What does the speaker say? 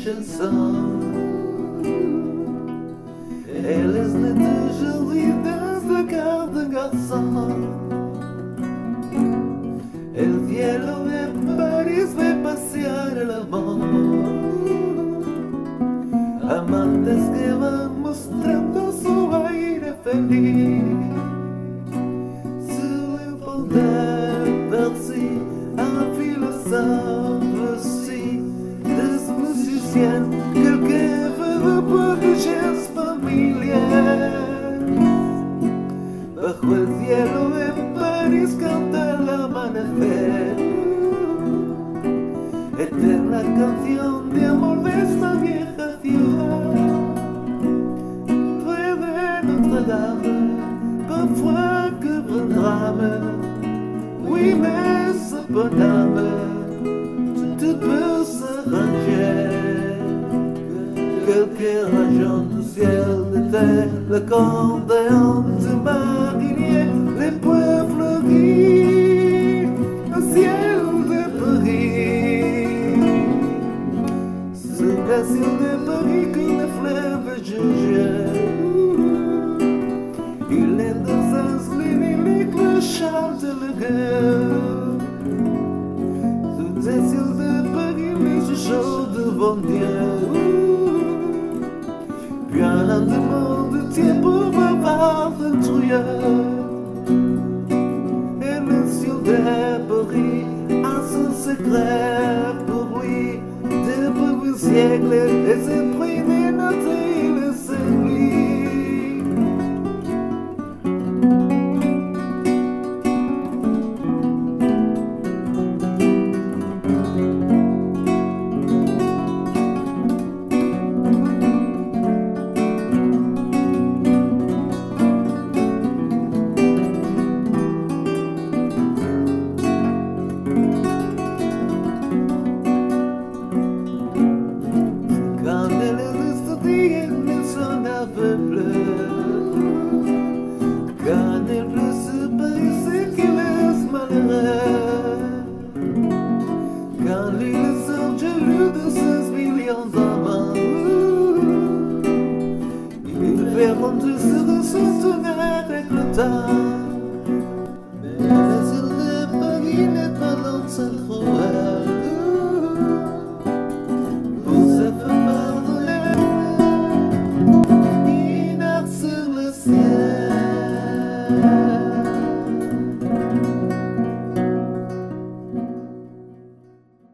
chansons. Elas letras lidas da cara de garçom. El cielo en París ve pasear el amor. Amantes que van mostrando su aire feliz. Sur le portail Bercy, un philosophe aussi, des musiciens, quelqu'un veut de peu de gestes familiers. Bajo el cielo en París canta el amanecer, eterna canción de amor de esta vieja ciudad. Près de Notre-Dame, parfois que un drame. Oui, mais cependant, tout peut s'arranger. Quelques rageants du ciel d'été, le cordéon de marinier, les points fleuris, un ciel de Paris. Sous le ciel de Paris que le fleuve juge. Il est dans un slini les clochards de la guerre. Sous le ciel de Paris, les chauds devant Dieu. Puis un lendemain de tiempo bavard aventureux. Et le ciel de Paris a son secret pour lui. Depuis un siècle, les esprits de notre île s'ennuient. Quand elle pleut sur Paris, c'est qu'il est malheureux. Quand l'île sort jaloux de 16 millions d'amants, il veut faire rentrer sur son tonnerre avec le temps. Mais la île de Paris n'est pas dans sa trouelle. Pour se faire pardonner, il nage sur le ciel.